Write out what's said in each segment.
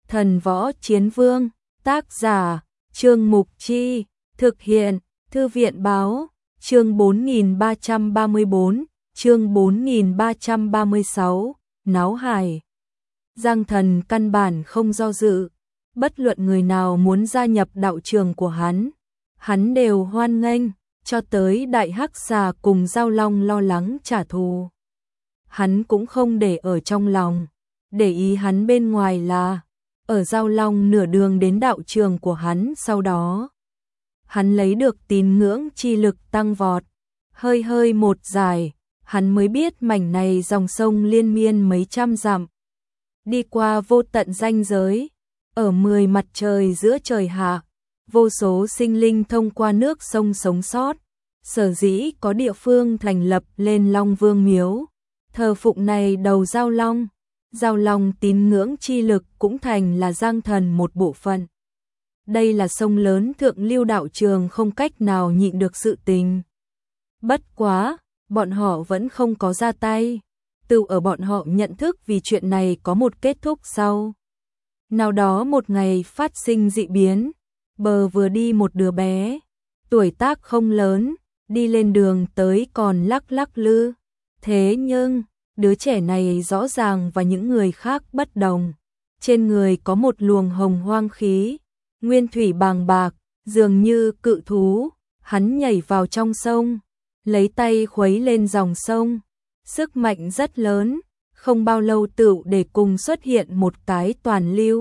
Thần Võ Chiến Vương, tác giả, Trương Mục Chi, thực hiện, Thư viện Báo, chương 4334, chương 4336, Náo Hải. Giang Thần căn bản không do dự, bất luận người nào muốn gia nhập đạo trường của hắn đều hoan nghênh, cho tới Đại Hắc Xà cùng Giao Long lo lắng trả thù. Hắn cũng không để ở trong lòng, để ý hắn bên ngoài là, ở Giao Long nửa đường đến đạo trường của hắn sau đó. Hắn lấy được tín ngưỡng chi lực tăng vọt, hơi một dài, hắn mới biết mảnh này dòng sông liên miên mấy trăm dặm. Đi qua vô tận ranh giới, ở 10 mặt trời giữa trời hạ, vô số sinh linh thông qua nước sông sống sót, sở dĩ có địa phương thành lập lên Long Vương miếu, thờ phụng này đầu Giao Long tín ngưỡng chi lực cũng thành là Giang Thần một bộ phận. Đây là sông lớn thượng lưu đạo trường không cách nào nhịn được sự tình. Bất quá, bọn họ vẫn không có ra tay, từ ở bọn họ nhận thức vì chuyện này có một kết thúc sau. Nào đó một ngày phát sinh dị biến, bờ vừa đi một đứa bé, tuổi tác không lớn, đi lên đường tới còn lắc lư. Thế nhưng, đứa trẻ này rõ ràng và những người khác bất đồng. Trên người có một luồng hồng hoang khí, nguyên thủy bàng bạc, dường như cự thú. Hắn nhảy vào trong sông, lấy tay khuấy lên dòng sông. Sức mạnh rất lớn, không bao lâu tựu để cùng xuất hiện một cái toàn lưu.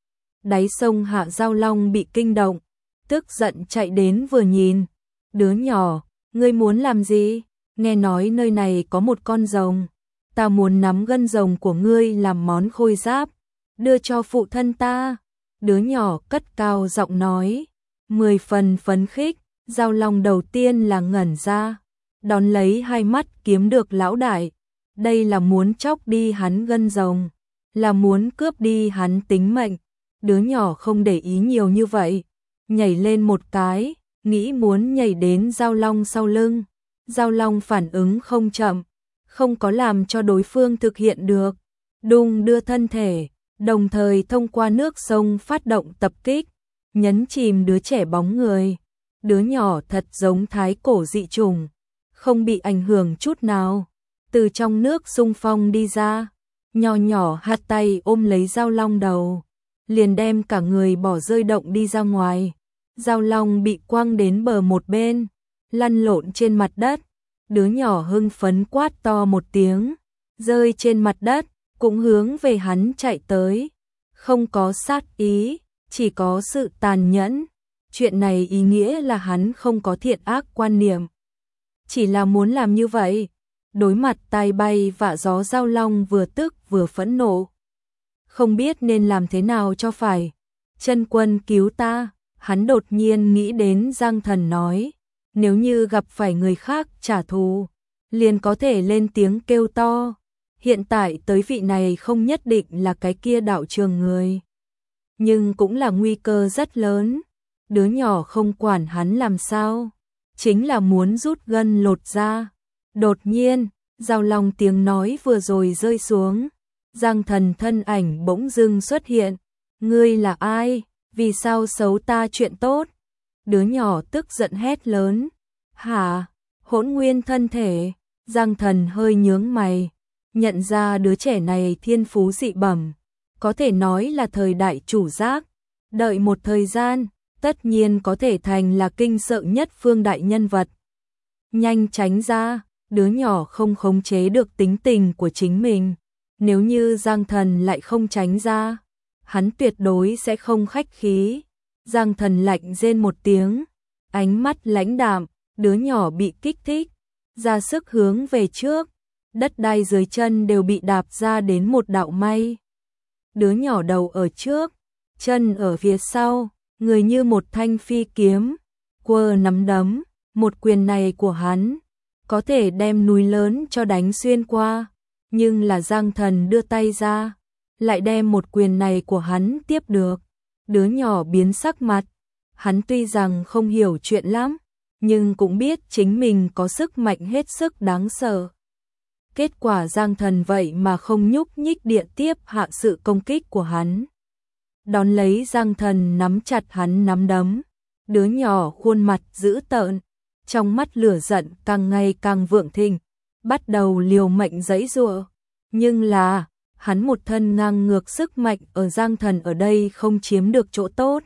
Đáy sông hạ Giao Long bị kinh động, tức giận chạy đến vừa nhìn. Đứa nhỏ, ngươi muốn làm gì? Nghe nói nơi này có một con rồng. Ta muốn nắm gân rồng của ngươi làm món khôi giáp, đưa cho phụ thân ta. Đứa nhỏ cất cao giọng nói, 10 phần phấn khích. Giao Long đầu tiên là ngẩn ra, đón lấy hai mắt kiếm được lão đại. Đây là muốn chóc đi hắn gân rồng, là muốn cướp đi hắn tính mệnh. Đứa nhỏ không để ý nhiều như vậy, nhảy lên một cái, nghĩ muốn nhảy đến Giao Long sau lưng. Giao Long phản ứng không chậm, không có làm cho đối phương thực hiện được, đung đưa thân thể, đồng thời thông qua nước sông phát động tập kích, nhấn chìm đứa trẻ bóng người. Đứa nhỏ thật giống thái cổ dị trùng, không bị ảnh hưởng chút nào, từ trong nước xung phong đi ra, nhỏ nhỏ hạt tay ôm lấy Giao Long đầu, liền đem cả người bỏ rơi động đi ra ngoài. Giao Long bị quăng đến bờ một bên, lăn lộn trên mặt đất. Đứa nhỏ hưng phấn quát to một tiếng, rơi trên mặt đất, cũng hướng về hắn chạy tới. Không có sát ý, chỉ có sự tàn nhẫn. Chuyện này ý nghĩa là hắn không có thiện ác quan niệm, chỉ là muốn làm như vậy. Đối mặt tai bay vạ gió, Giao Long vừa tức vừa phẫn nộ, không biết nên làm thế nào cho phải. Chân quân cứu ta. Hắn đột nhiên nghĩ đến Giang Thần nói, nếu như gặp phải người khác trả thù, liền có thể lên tiếng kêu to. Hiện tại tới vị này không nhất định là cái kia đạo trường người, nhưng cũng là nguy cơ rất lớn. Đứa nhỏ không quản hắn làm sao, chính là muốn rút gân lột ra. Đột nhiên, Giao Long tiếng nói vừa rồi rơi xuống, Giang Thần thân ảnh bỗng dưng xuất hiện. Ngươi là ai? Vì sao xấu ta chuyện tốt? Đứa nhỏ tức giận hét lớn. Hả? Hỗn nguyên thân thể. Giang Thần hơi nhướng mày, nhận ra đứa trẻ này thiên phú dị bẩm, có thể nói là thời đại chủ giác. Đợi một thời gian, tất nhiên có thể thành là kinh sợ nhất phương đại nhân vật. Nhanh tránh ra. Đứa nhỏ không khống chế được tính tình của chính mình. Nếu như Giang Thần lại không tránh ra, hắn tuyệt đối sẽ không khách khí. Giang Thần lạnh rên một tiếng, ánh mắt lãnh đạm. Đứa nhỏ bị kích thích, ra sức hướng về trước, đất đai dưới chân đều bị đạp ra đến một đạo may. Đứa nhỏ đầu ở trước, chân ở phía sau, người như một thanh phi kiếm, quơ nắm đấm. Một quyền này của hắn có thể đem núi lớn cho đánh xuyên qua, nhưng là Giang Thần đưa tay ra, lại đem một quyền này của hắn tiếp được. Đứa nhỏ biến sắc mặt, hắn tuy rằng không hiểu chuyện lắm, nhưng cũng biết chính mình có sức mạnh hết sức đáng sợ. Kết quả Giang Thần vậy mà không nhúc nhích địa tiếp hạ sự công kích của hắn. đón lấy Giang Thần nắm chặt hắn nắm đấm. Đứa nhỏ khuôn mặt dữ tợn, trong mắt lửa giận càng ngày càng vượng thịnh, bắt đầu liều mệnh giãy giụa. Nhưng là, hắn một thân ngang ngược sức mạnh ở Giang Thần ở đây không chiếm được chỗ tốt.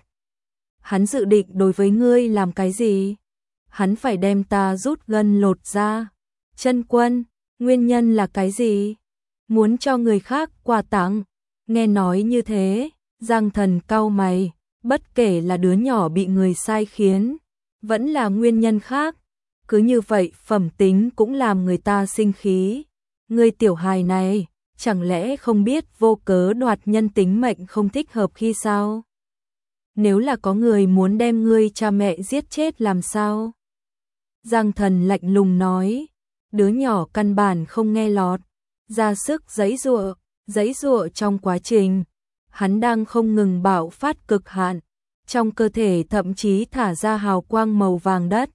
Hắn dự định đối với ngươi làm cái gì? Hắn phải đem ta rút gân lột da. Chân Quân, nguyên nhân là cái gì? Muốn cho người khác quà tặng. Nghe nói như thế, Giang Thần cau mày, bất kể là đứa nhỏ bị người sai khiến, vẫn là nguyên nhân khác. Cứ như vậy phẩm tính cũng làm người ta sinh khí. Ngươi tiểu hài này, chẳng lẽ không biết vô cớ đoạt nhân tính mệnh không thích hợp khi sao? Nếu là có người muốn đem ngươi cha mẹ giết chết làm sao? Giang Thần lạnh lùng nói, đứa nhỏ căn bản không nghe lọt, ra sức giãy giụa trong quá trình, hắn đang không ngừng bạo phát cực hạn, trong cơ thể thậm chí thả ra hào quang màu vàng đất.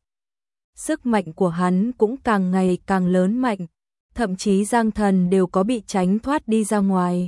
Sức mạnh của hắn cũng càng ngày càng lớn mạnh, thậm chí Giang Thần đều có bị tránh thoát đi ra ngoài.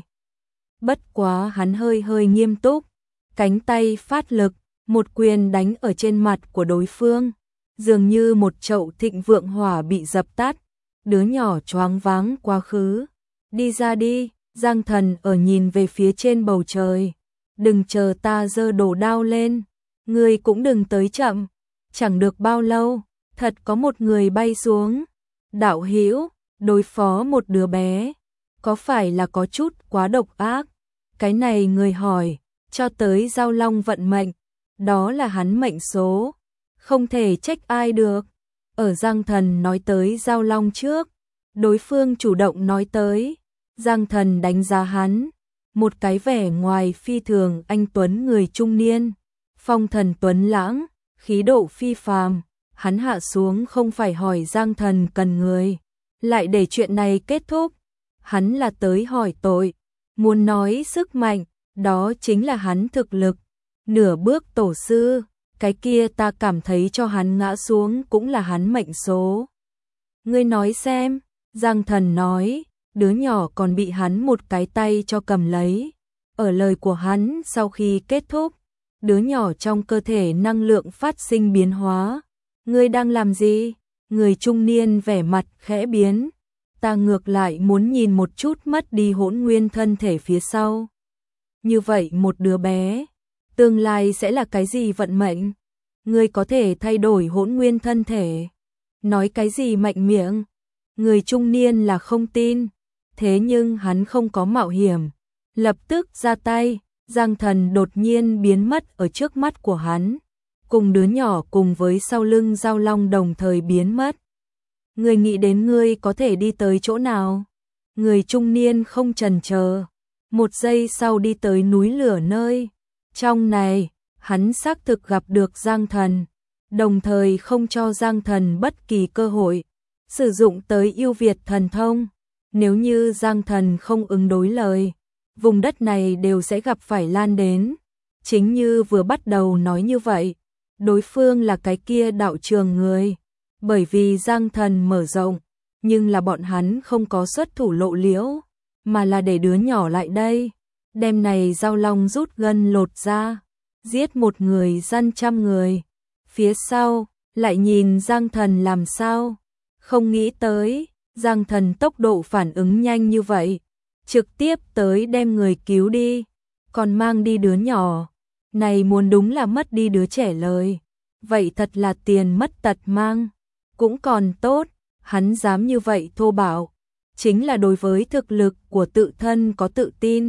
Bất quá hắn hơi nghiêm túc, cánh tay phát lực, một quyền đánh ở trên mặt của đối phương, dường như một chậu thịnh vượng hỏa bị dập tắt, đứa nhỏ choáng váng quá khứ. Đi ra đi, Giang Thần ở nhìn về phía trên bầu trời, đừng chờ ta giơ đồ đao lên, ngươi cũng đừng tới chậm. Chẳng được bao lâu, thật có một người bay xuống. Đạo hữu, đối phó một đứa bé, có phải là có chút quá độc ác? Cái này người hỏi, cho tới Giao Long vận mệnh, đó là hắn mệnh số, không thể trách ai được. Ở Giang Thần nói tới Giao Long trước, đối phương chủ động nói tới, Giang Thần đánh giá hắn, một cái vẻ ngoài phi thường anh tuấn người trung niên, phong thần tuấn lãng, khí độ phi phàm. Hắn hạ xuống không phải hỏi Giang Thần cần người, lại để chuyện này kết thúc. Hắn là tới hỏi tội, muốn nói sức mạnh, đó chính là hắn thực lực. Nửa bước tổ sư, cái kia ta cảm thấy cho hắn ngã xuống cũng là hắn mệnh số. Ngươi nói xem, Giang Thần nói, đứa nhỏ còn bị hắn một cái tay cho cầm lấy. Ở lời của hắn sau khi kết thúc, đứa nhỏ trong cơ thể năng lượng phát sinh biến hóa. Ngươi đang làm gì? Người trung niên vẻ mặt khẽ biến. Ta ngược lại muốn nhìn một chút mất đi hỗn nguyên thân thể phía sau. Như vậy một đứa bé, tương lai sẽ là cái gì vận mệnh? Ngươi có thể thay đổi hỗn nguyên thân thể. Nói cái gì mạnh miệng? Người trung niên là không tin. Thế nhưng hắn không có mạo hiểm. Lập tức ra tay, Giang Thần đột nhiên biến mất ở trước mắt của hắn. Cùng đứa nhỏ cùng với sau lưng Giao Long đồng thời biến mất. Ngươi nghĩ đến ngươi có thể đi tới chỗ nào? Người trung niên không chần chờ, một giây sau đi tới núi lửa nơi. Trong này, hắn xác thực gặp được Giang Thần, đồng thời không cho Giang Thần bất kỳ cơ hội sử dụng tới ưu việt thần thông. Nếu như Giang Thần không ứng đối lời, vùng đất này đều sẽ gặp phải lan đến. Chính như vừa bắt đầu nói như vậy, đối phương là cái kia đạo trường người, bởi vì Giang Thần mở rộng, nhưng là bọn hắn không có xuất thủ lộ liễu, mà là để đứa nhỏ lại đây, đem này Giao Long rút gân lột ra, giết một người dân trăm người. Phía sau, lại nhìn Giang Thần làm sao, không nghĩ tới, Giang Thần tốc độ phản ứng nhanh như vậy, trực tiếp tới đem người cứu đi, còn mang đi đứa nhỏ. Này muốn đúng là mất đi đứa trẻ lời, vậy thật là tiền mất tật mang. Cũng còn tốt, hắn dám như vậy thô bạo, chính là đối với thực lực của tự thân có tự tin.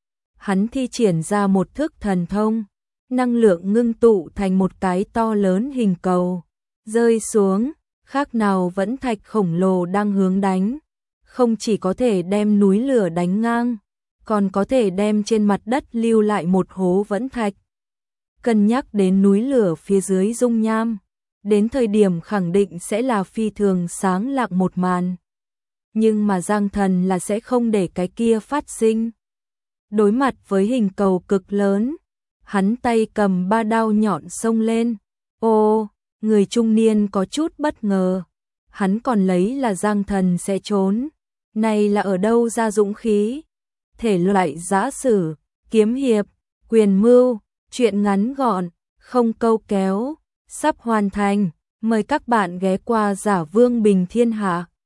Hắn thi triển ra một thức thần thông, năng lượng ngưng tụ thành một cái to lớn hình cầu, rơi xuống, khác nào vẫn thạch khổng lồ đang hướng đánh. Không chỉ có thể đem núi lửa đánh ngang, còn có thể đem trên mặt đất lưu lại một hố vẫn thạch. Cân nhắc đến núi lửa phía dưới dung nham, đến thời điểm khẳng định sẽ là phi thường sáng lạng một màn. Nhưng mà Giang Thần là sẽ không để cái kia phát sinh. Đối mặt với hình cầu cực lớn, hắn tay cầm ba đao nhọn xông lên. Ô, người trung niên có chút bất ngờ. Hắn còn lấy là Giang Thần sẽ trốn. Này là ở đâu ra dũng khí? Thể loại giã sử, kiếm hiệp, Quyền mưu, chuyện ngắn gọn, không câu kéo, sắp hoàn thành. Mời các bạn ghé qua Giả Vương Bình Thiên Hạ.